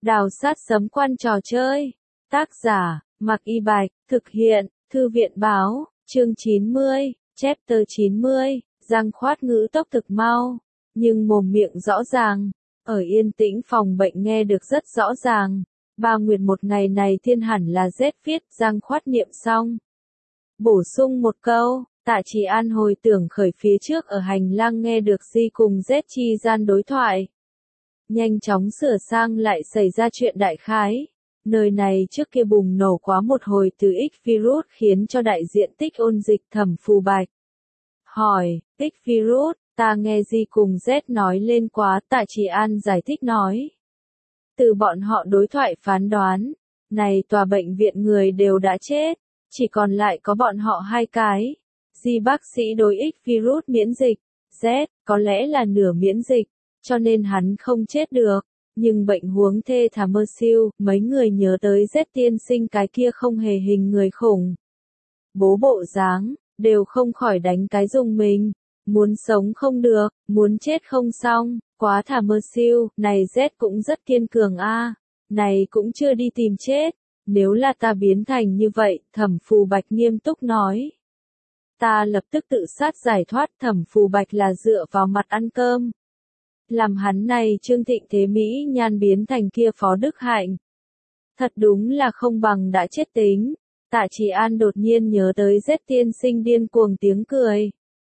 Đào sát sấm quan trò chơi. Tác giả, Mạc Y Bạch, thực hiện, Thư viện báo, chương 90, chapter 90, Giang Khoát ngữ tốc thực mau, nhưng mồm miệng rõ ràng, ở yên tĩnh phòng bệnh nghe được rất rõ ràng. Ba Nguyệt một ngày này thiên hẳn là rét viết, Giang Khoát niệm xong. Bổ sung một câu, Tạ Trì An hồi tưởng khởi phía trước ở hành lang nghe được Di cùng Z chi gian đối thoại. Nhanh chóng sửa sang lại xảy ra chuyện đại khái. Nơi này trước kia bùng nổ quá một hồi từ X virus khiến cho đại diện tích ôn dịch Thẩm Phù Bạch. Hỏi, X virus, ta nghe Di cùng Z nói lên quá, Tạ Trì An giải thích nói. Từ bọn họ đối thoại phán đoán, này tòa bệnh viện người đều đã chết, chỉ còn lại có bọn họ hai cái. Di bác sĩ đối X virus miễn dịch, Z có lẽ là nửa miễn dịch, cho nên hắn không chết được. Nhưng bệnh huống thê thảm mơ siêu, mấy người nhớ tới Z tiên sinh cái kia không hề hình người khủng. Bố bộ dáng, đều không khỏi đánh cái dùng mình. Muốn sống không được, muốn chết không xong, quá thảm mơ siêu, này Z cũng rất kiên cường a, này cũng chưa đi tìm chết. Nếu là ta biến thành như vậy, Thẩm Phù Bạch nghiêm túc nói. Ta lập tức tự sát giải thoát. Thẩm Phù Bạch là dựa vào mặt ăn cơm. Làm hắn này Trương Thịnh Thế Mỹ nhan biến thành kia Phó Đức Hạnh. Thật đúng là không bằng đã chết tính. Tạ Trì An đột nhiên nhớ tới Z tiên sinh điên cuồng tiếng cười.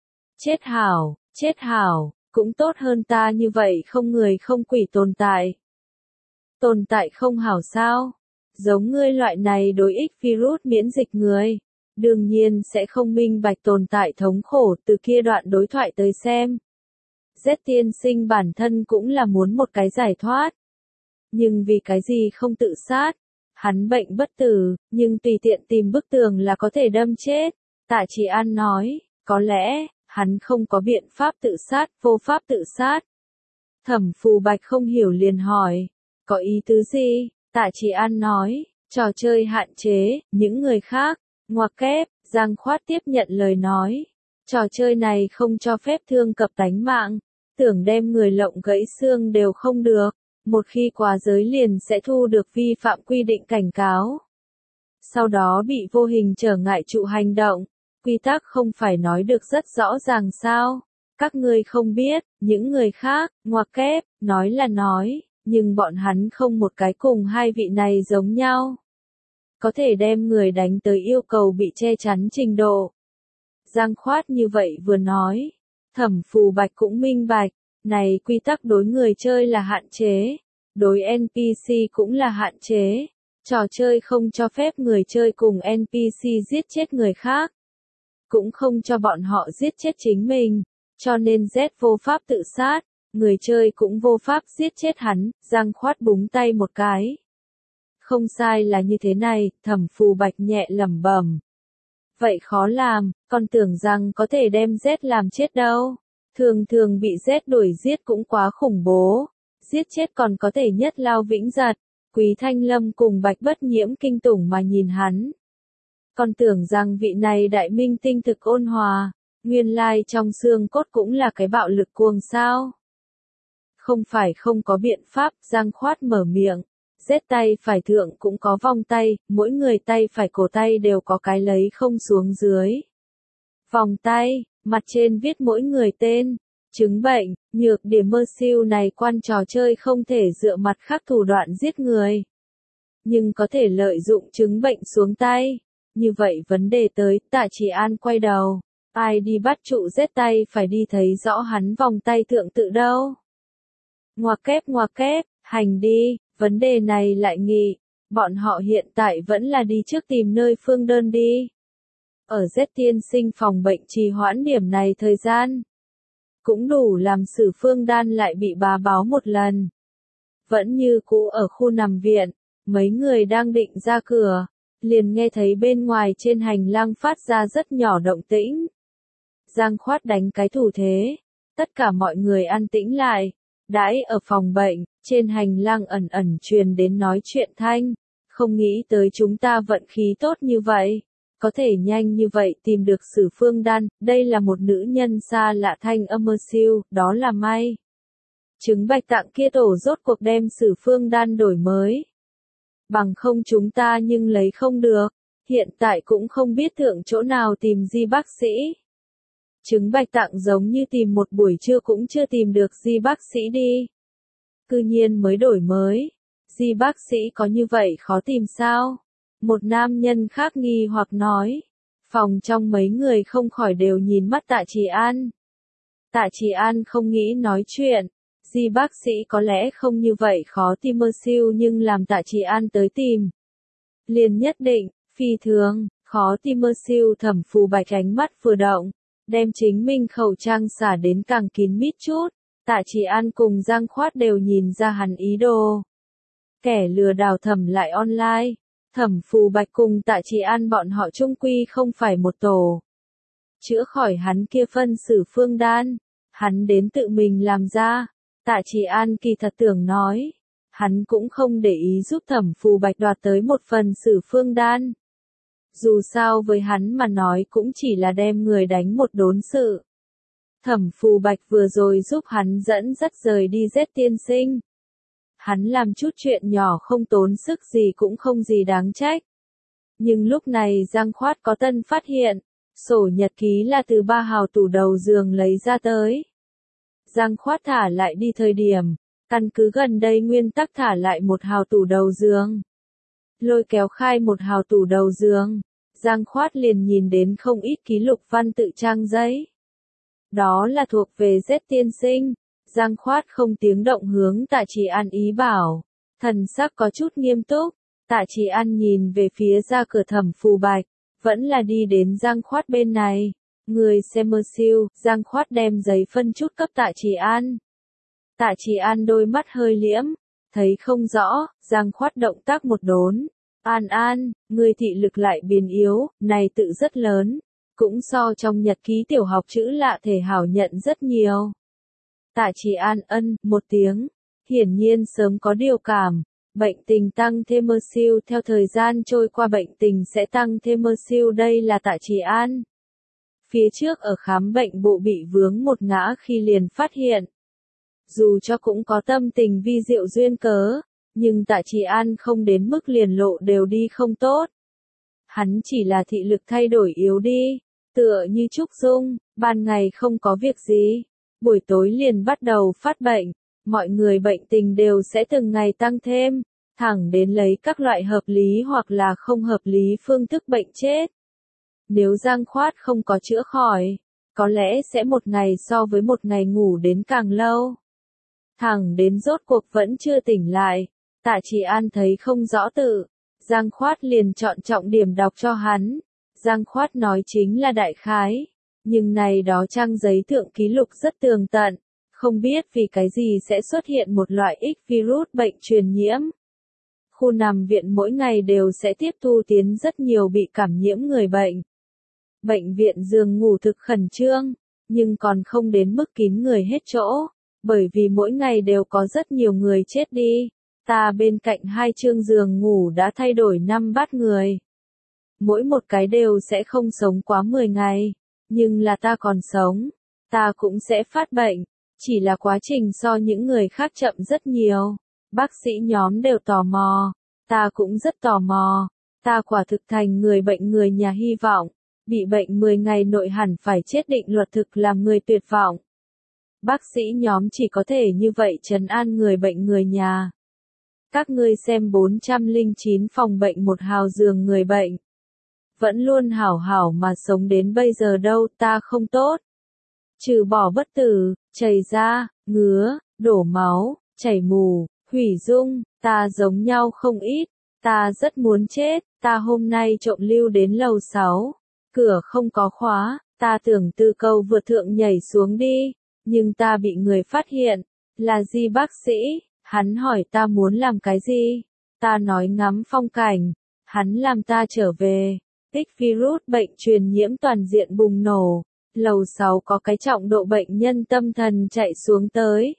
Chết hảo, cũng tốt hơn ta như vậy không người không quỷ tồn tại. Tồn tại không hảo sao? Giống ngươi loại này đối X virus miễn dịch người. Đương nhiên sẽ không minh bạch tồn tại thống khổ từ kia đoạn đối thoại tới xem. Z tiên sinh bản thân cũng là muốn một cái giải thoát. Nhưng vì cái gì không tự sát? Hắn bệnh bất tử, nhưng tùy tiện tìm bức tường là có thể đâm chết. Tạ Trì An nói, có lẽ, hắn không có biện pháp tự sát, vô pháp tự sát. Thẩm Phù Bạch không hiểu liền hỏi, có ý tứ gì? Tạ Trì An nói, trò chơi hạn chế, những người khác, ngoặc kép, Giang Khoát tiếp nhận lời nói. Trò chơi này không cho phép thương cập tánh mạng, tưởng đem người lộng gãy xương đều không được, một khi quá giới liền sẽ thu được vi phạm quy định cảnh cáo. Sau đó bị vô hình trở ngại trụ hành động, quy tắc không phải nói được rất rõ ràng sao? Các ngươi không biết, những người khác, ngoặc kép, nói là nói. Nhưng bọn hắn không một cái cùng hai vị này giống nhau. Có thể đem người đánh tới yêu cầu bị che chắn trình độ. Giang Khoát như vậy vừa nói. Thẩm Phù Bạch cũng minh bạch. Này quy tắc đối người chơi là hạn chế. Đối NPC cũng là hạn chế. Trò chơi không cho phép người chơi cùng NPC giết chết người khác. Cũng không cho bọn họ giết chết chính mình. Cho nên Z vô pháp tự sát. Người chơi cũng vô pháp giết chết hắn. Giang Khoát búng tay một cái. Không sai là như thế này, Thẩm Phù Bạch nhẹ lẩm bẩm. Vậy khó làm, còn tưởng rằng có thể đem Z làm chết đâu. Thường thường bị Z đuổi giết cũng quá khủng bố. Giết chết còn có thể nhất lao vĩnh giật. Quý Thanh Lâm cùng Bạch Bất Nhiễm kinh tủng mà nhìn hắn. Còn tưởng rằng vị này đại minh tinh thực ôn hòa. Nguyên lai trong xương cốt cũng là cái bạo lực cuồng sao. Không phải không có biện pháp, Giang Khoát mở miệng. Z tay phải thượng cũng có vòng tay, mỗi người tay phải cổ tay đều có cái lấy không xuống dưới. Vòng tay, mặt trên viết mỗi người tên, chứng bệnh, nhược điểm mơ siêu này quan trò chơi không thể dựa mặt khác thủ đoạn giết người. Nhưng có thể lợi dụng chứng bệnh xuống tay. Như vậy vấn đề tới, Tạ Trì An quay đầu. Ai đi bắt trụ Z tay phải đi thấy rõ hắn vòng tay thượng tự đâu. Ngoặc kép, hành đi, vấn đề này lại nghị, bọn họ hiện tại vẫn là đi trước tìm nơi phương đơn đi. Ở Z tiên sinh phòng bệnh trì hoãn điểm này thời gian, cũng đủ làm Sử Phương Đan lại bị bá báo một lần. Vẫn như cũ ở khu nằm viện, mấy người đang định ra cửa, liền nghe thấy bên ngoài trên hành lang phát ra rất nhỏ động tĩnh. Giang Khoát đánh cái thủ thế, tất cả mọi người an tĩnh lại. Đãi ở phòng bệnh, trên hành lang ẩn ẩn truyền đến nói chuyện thanh, không nghĩ tới chúng ta vận khí tốt như vậy, có thể nhanh như vậy tìm được Sử Phương Đan, đây là một nữ nhân xa lạ thanh âm mơ siêu, đó là may. Trứng bạch tạng kia tổ rốt cuộc đem Sử Phương Đan đổi mới. Bằng không chúng ta nhưng lấy không được, hiện tại cũng không biết thượng chỗ nào tìm Di bác sĩ. Trứng bạch tạng giống như tìm một buổi trưa cũng chưa tìm được Di bác sĩ đi. Cư nhiên mới đổi mới. Di bác sĩ có như vậy khó tìm sao? Một nam nhân khác nghi hoặc nói. Phòng trong mấy người không khỏi đều nhìn mắt Tạ Trì An. Tạ Trì An không nghĩ nói chuyện. Di bác sĩ có lẽ không như vậy khó tìm mơ siêu nhưng làm Tạ Trì An tới tìm. Liền nhất định, phi thường, khó tìm mơ siêu. Thẩm Phù Bạch ánh mắt vừa động, đem chính mình khẩu trang xả đến càng kín mít chút. Tạ Trì An cùng Giang Khoát đều nhìn ra hắn ý đồ. Kẻ lừa đảo thẩm lại online. Thẩm Phù Bạch cùng Tạ Trì An bọn họ chung quy không phải một tổ. Chữa khỏi hắn kia phân Sử Phương Đan, hắn đến tự mình làm ra. Tạ Trì An kỳ thật tưởng nói, hắn cũng không để ý giúp Thẩm Phù Bạch đoạt tới một phần Sử Phương Đan. Dù sao với hắn mà nói cũng chỉ là đem người đánh một đốn sự. Thẩm Phù Bạch vừa rồi giúp hắn dẫn dắt rời đi Z tiên sinh. Hắn làm chút chuyện nhỏ không tốn sức gì cũng không gì đáng trách. Nhưng lúc này Giang Khoát có tân phát hiện, sổ nhật ký là từ 3 hào tủ đầu giường lấy ra tới. Giang Khoát thả lại đi thời điểm, căn cứ gần đây nguyên tắc thả lại 1 hào tủ đầu giường. Lôi kéo khai 1 hào tủ đầu giường, Giang Khoát liền nhìn đến không ít ký lục văn tự trang giấy. Đó là thuộc về Z tiên sinh. Giang Khoát không tiếng động hướng Tạ Trì An ý bảo. Thần sắc có chút nghiêm túc. Tạ Trì An nhìn về phía ra cửa Thẩm Phù Bạch. Vẫn là đi đến Giang Khoát bên này. Người xem mơ siêu. Giang Khoát đem giấy phân chút cấp Tạ Trì An. Tạ Trì An đôi mắt hơi liễm. Thấy không rõ. Giang Khoát động tác một đốn. An An, người thị lực lại biến yếu. Này tự rất lớn. Cũng so trong nhật ký tiểu học chữ lạ thể hảo nhận rất nhiều. Tạ Trì An một tiếng. Hiển nhiên sớm có điều cảm. Bệnh tình tăng thêm mơ siêu. Theo thời gian trôi qua bệnh tình sẽ tăng thêm mơ siêu. Đây là Tạ Trì An. Phía trước ở khám bệnh bộ bị vướng một ngã khi liền phát hiện. Dù cho cũng có tâm tình vi diệu duyên cớ. Nhưng Tạ Trì An không đến mức liền lộ đều đi không tốt. Hắn chỉ là thị lực thay đổi yếu đi. Tựa như Trúc Dung, ban ngày không có việc gì. Buổi tối liền bắt đầu phát bệnh, mọi người bệnh tình đều sẽ từng ngày tăng thêm, thẳng đến lấy các loại hợp lý hoặc là không hợp lý phương thức bệnh chết. Nếu Giang Khoát không có chữa khỏi, có lẽ sẽ một ngày so với một ngày ngủ đến càng lâu. Thẳng đến rốt cuộc vẫn chưa tỉnh lại, Tạ Trì An thấy không rõ tự, Giang Khoát liền chọn trọng điểm đọc cho hắn. Giang Khoát nói chính là đại khái. Nhưng này đó trang giấy thượng ký lục rất tường tận, không biết vì cái gì sẽ xuất hiện một loại X virus bệnh truyền nhiễm. Khu nằm viện mỗi ngày đều sẽ tiếp thu tiến rất nhiều bị cảm nhiễm người bệnh. Bệnh viện giường ngủ thực khẩn trương, nhưng còn không đến mức kín người hết chỗ, bởi vì mỗi ngày đều có rất nhiều người chết đi. Ta bên cạnh 2 chương giường ngủ đã thay đổi 5 bát người. Mỗi một cái đều sẽ không sống quá 10 ngày. Nhưng là ta còn sống, ta cũng sẽ phát bệnh, chỉ là quá trình so những người khác chậm rất nhiều. Bác sĩ nhóm đều tò mò, ta cũng rất tò mò, ta quả thực thành người bệnh người nhà hy vọng, bị bệnh 10 ngày nội hẳn phải chết định luật thực làm người tuyệt vọng. Bác sĩ nhóm chỉ có thể như vậy trấn an người bệnh người nhà. Các ngươi xem 409 phòng bệnh 1 hào giường người bệnh. Vẫn luôn hảo hảo mà sống đến bây giờ đâu, ta không tốt. Trừ bỏ bất tử, chảy ra, ngứa, đổ máu, chảy mù, hủy dung, ta giống nhau không ít. Ta rất muốn chết, ta hôm nay trộm lưu đến lầu 6. Cửa không có khóa, ta tưởng từ cầu vượt thượng nhảy xuống đi. Nhưng ta bị người phát hiện. Là Di bác sĩ, hắn hỏi ta muốn làm cái gì. Ta nói ngắm phong cảnh. Hắn làm ta trở về. Tích virus bệnh truyền nhiễm toàn diện bùng nổ, lầu 6 có cái trọng độ bệnh nhân tâm thần chạy xuống tới.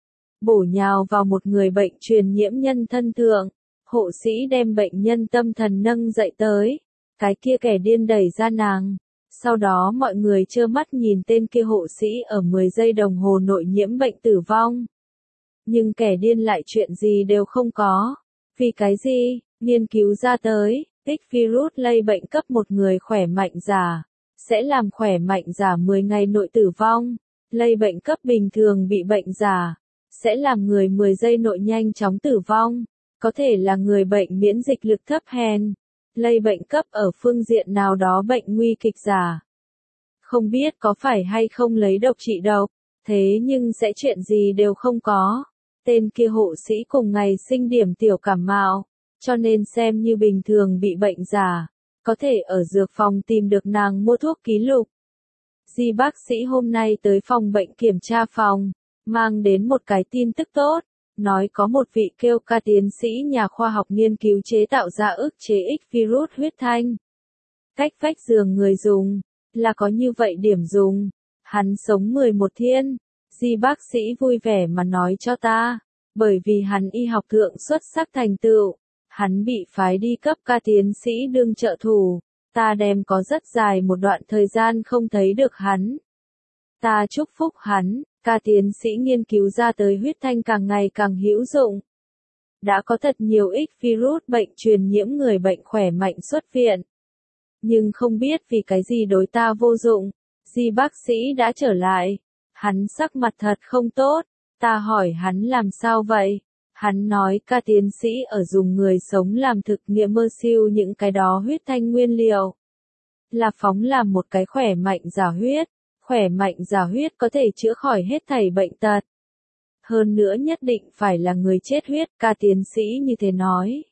Bổ nhào vào một người bệnh truyền nhiễm nhân thân thượng, hộ sĩ đem bệnh nhân tâm thần nâng dậy tới, cái kia kẻ điên đẩy ra nàng. Sau đó mọi người trơ mắt nhìn tên kia hộ sĩ ở 10 giây đồng hồ nội nhiễm bệnh tử vong. Nhưng kẻ điên lại chuyện gì đều không có. Vì cái gì? Nghiên cứu ra tới, tích virus lây bệnh cấp một người khỏe mạnh già, sẽ làm khỏe mạnh già 10 ngày nội tử vong. Lây bệnh cấp bình thường bị bệnh già, sẽ làm người 10 giây nội nhanh chóng tử vong. Có thể là người bệnh miễn dịch lực thấp hèn. Lây bệnh cấp ở phương diện nào đó bệnh nguy kịch già. Không biết có phải hay không lấy độc trị độc, thế nhưng sẽ chuyện gì đều không có. Tên kia hộ sĩ cùng ngày sinh điểm tiểu cảm mạo, cho nên xem như bình thường bị bệnh già. Có thể ở dược phòng tìm được nàng mua thuốc ký lục. Di bác sĩ hôm nay tới phòng bệnh kiểm tra phòng, mang đến một cái tin tức tốt, nói có một vị kêu ca tiến sĩ nhà khoa học nghiên cứu chế tạo ra ức chế X virus huyết thanh. Cách vách giường người dùng, là có như vậy điểm dùng. Hắn sống 11 thiên, Di bác sĩ vui vẻ mà nói cho ta, bởi vì hắn y học thượng xuất sắc thành tựu, hắn bị phái đi cấp ca tiến sĩ đương trợ thủ. Ta đem có rất dài một đoạn thời gian không thấy được hắn. Ta chúc phúc hắn, ca tiến sĩ nghiên cứu ra tới huyết thanh càng ngày càng hữu dụng. Đã có thật nhiều X virus bệnh truyền nhiễm người bệnh khỏe mạnh xuất viện. Nhưng không biết vì cái gì đối ta vô dụng. Di bác sĩ đã trở lại. Hắn sắc mặt thật không tốt. Ta hỏi hắn làm sao vậy? Hắn nói ca tiến sĩ ở dùng người sống làm thực nghiệm mơ siêu những cái đó huyết thanh nguyên liệu. Là phóng làm một cái khỏe mạnh giả huyết. Khỏe mạnh giả huyết có thể chữa khỏi hết thảy bệnh tật. Hơn nữa nhất định phải là người chết huyết, ca tiến sĩ như thế nói.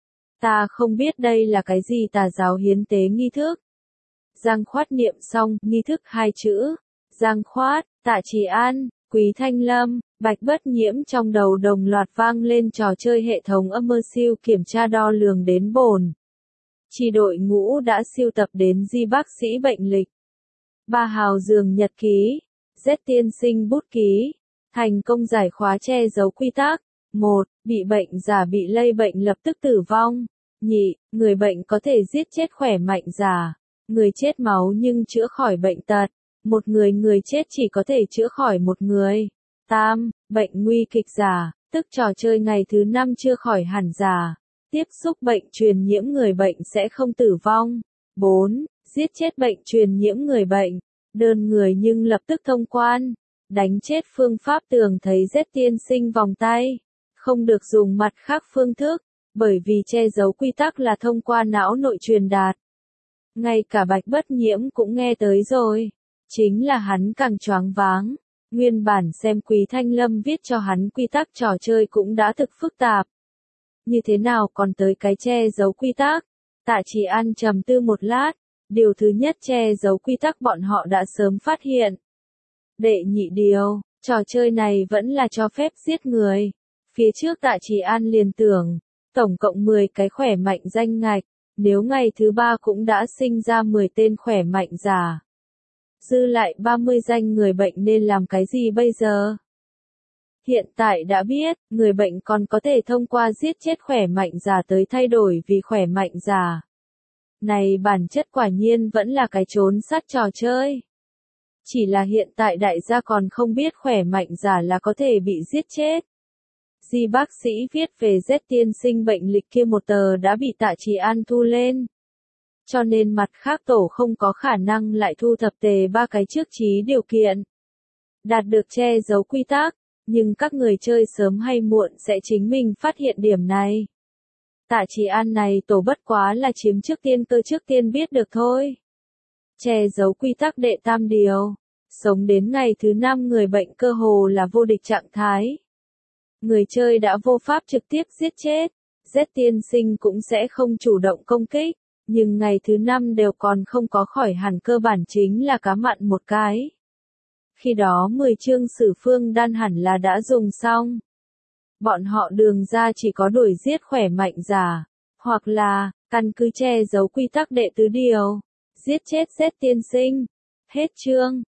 Ta không biết đây là cái gì tà giáo hiến tế nghi thức. Giang Khoát niệm xong, nghi thức 2 chữ. Giang Khoát, Tạ Trì An, Quý Thanh Lâm, Bạch Bất Nhiễm trong đầu đồng loạt vang lên trò chơi hệ thống âm mơ siêu kiểm tra đo lường đến bổn. Chi đội ngũ đã siêu tập đến Di bác sĩ bệnh lịch. 3 hào giường nhật ký, Z tiên sinh bút ký, thành công giải khóa che giấu quy tắc. 1. Bị bệnh già bị lây bệnh lập tức tử vong. Nhị, người bệnh có thể giết chết khỏe mạnh già. Người chết máu nhưng chữa khỏi bệnh tật. Một người chết chỉ có thể chữa khỏi một người. Tam, bệnh nguy kịch già, tức trò chơi ngày thứ 5 chưa khỏi hẳn già. Tiếp xúc bệnh truyền nhiễm người bệnh sẽ không tử vong. 4. Giết chết bệnh truyền nhiễm người bệnh. Đơn người nhưng lập tức thông quan. Đánh chết phương pháp tường thấy Z tiên sinh vòng tay. Không được dùng mặt khác phương thức, bởi vì che giấu quy tắc là thông qua não nội truyền đạt. Ngay cả Bạch Bất Nhiễm cũng nghe tới rồi. Chính là hắn càng choáng váng. Nguyên bản xem Quý Thanh Lâm viết cho hắn quy tắc trò chơi cũng đã thực phức tạp. Như thế nào còn tới cái che giấu quy tắc? Tạ Trì An trầm tư một lát. Điều thứ nhất che giấu quy tắc bọn họ đã sớm phát hiện. Đệ nhị điều, trò chơi này vẫn là cho phép giết người. Phía trước Tạ Trì An liền tưởng, tổng cộng 10 cái khỏe mạnh danh ngạch, nếu ngày thứ 3 cũng đã sinh ra 10 tên khỏe mạnh già. Dư lại 30 danh người bệnh nên làm cái gì bây giờ? Hiện tại đã biết, người bệnh còn có thể thông qua giết chết khỏe mạnh già tới thay đổi vì khỏe mạnh già. Này bản chất quả nhiên vẫn là cái trốn sát trò chơi. Chỉ là hiện tại đại gia còn không biết khỏe mạnh già là có thể bị giết chết. Di bác sĩ viết về Z tiên sinh bệnh lịch kia một tờ đã bị Tạ Trì An thu lên. Cho nên mặt khác tổ không có khả năng lại thu thập tề 3 cái trước trí điều kiện. Đạt được che giấu quy tắc, nhưng các người chơi sớm hay muộn sẽ chính mình phát hiện điểm này. Tạ Trì An này tổ bất quá là chiếm trước tiên cơ trước tiên biết được thôi. Che giấu quy tắc đệ tam điều. Sống đến ngày thứ 5 người bệnh cơ hồ là vô địch trạng thái. Người chơi đã vô pháp trực tiếp giết chết. Z tiên sinh cũng sẽ không chủ động công kích. Nhưng ngày thứ 5 đều còn không có khỏi hẳn cơ bản chính là cá mặn một cái. Khi đó 10 chương sử phương đan hẳn là đã dùng xong. Bọn họ đường ra chỉ có đuổi giết khỏe mạnh già. Hoặc là, căn cứ che giấu quy tắc đệ tứ điều. Giết chết Z tiên sinh. Hết chương.